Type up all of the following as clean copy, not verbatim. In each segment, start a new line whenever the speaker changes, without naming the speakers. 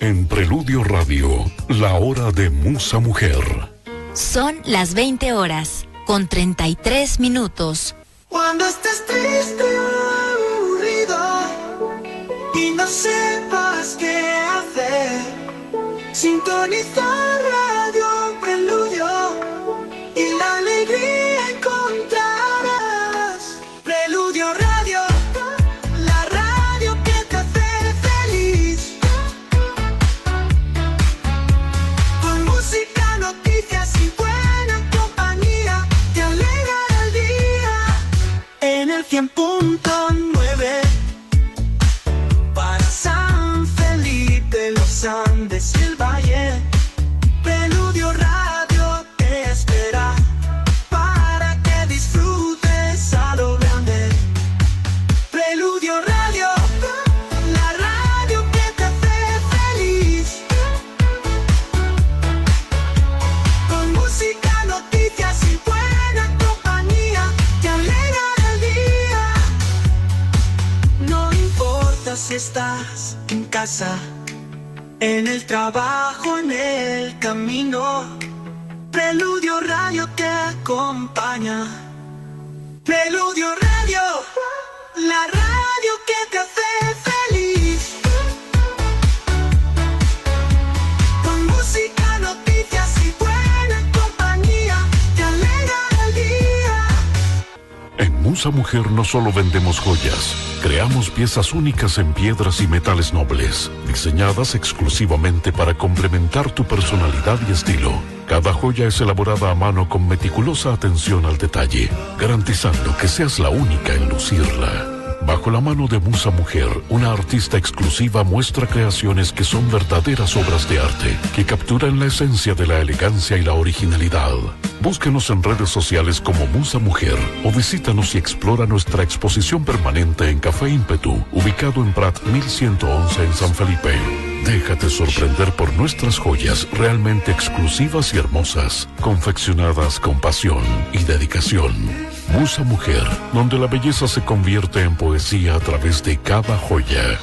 En Preludio Radio, la hora de Musa Mujer.
Son las 20 horas, con 33 minutos.
Cuando estés triste o aburrido y no sepas qué hacer, sintonizar Radio Preludio y la alegría encontrarás. Preludio Radio, la radio que te hace feliz. Con música, noticias y buena compañía, te alegra el día. En el 100.9 para San Felipe, los Andes y el Valle. Preludio Radio te espera para que disfrutes a lo grande. Preludio Radio, la radio que te hace feliz. Con música, noticias y buena compañía, te alegra el día. No importa si estás en casa, en el trabajo, en el camino, Preludio Radio te acompaña. Preludio Radio, la radio que te hace feliz. Con música, noticias y buena compañía, te alegra el día.
En Musa Mujer no solo vendemos joyas, creamos piezas únicas en piedras y metales nobles, diseñadas exclusivamente para complementar tu personalidad y estilo. Cada joya es elaborada a mano con meticulosa atención al detalle, garantizando que seas la única en lucirla. Bajo la mano de Musa Mujer, una artista exclusiva muestra creaciones que son verdaderas obras de arte, que capturan la esencia de la elegancia y la originalidad. Búsquenos en redes sociales como Musa Mujer o visítanos y explora nuestra exposición permanente en Café Ímpetu, ubicado en Prat 1111 en San Felipe. Déjate sorprender por nuestras joyas realmente exclusivas y hermosas, confeccionadas con pasión y dedicación. Musa Mujer, donde la belleza se convierte en poesía a través de cada joya.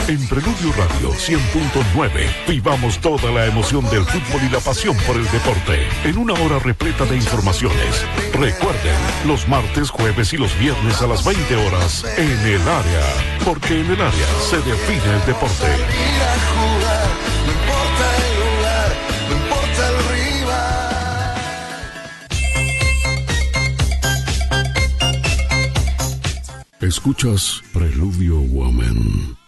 En Preludio Radio 100.9 vivamos toda la emoción del fútbol y la pasión por el deporte en una hora repleta de informaciones. Recuerden, los martes, jueves y los viernes a las 20 horas en el área, porque en el área se define el deporte.
Ir a jugar, no importa el lugar, no importa el rival.
Escuchas Preludio Woman.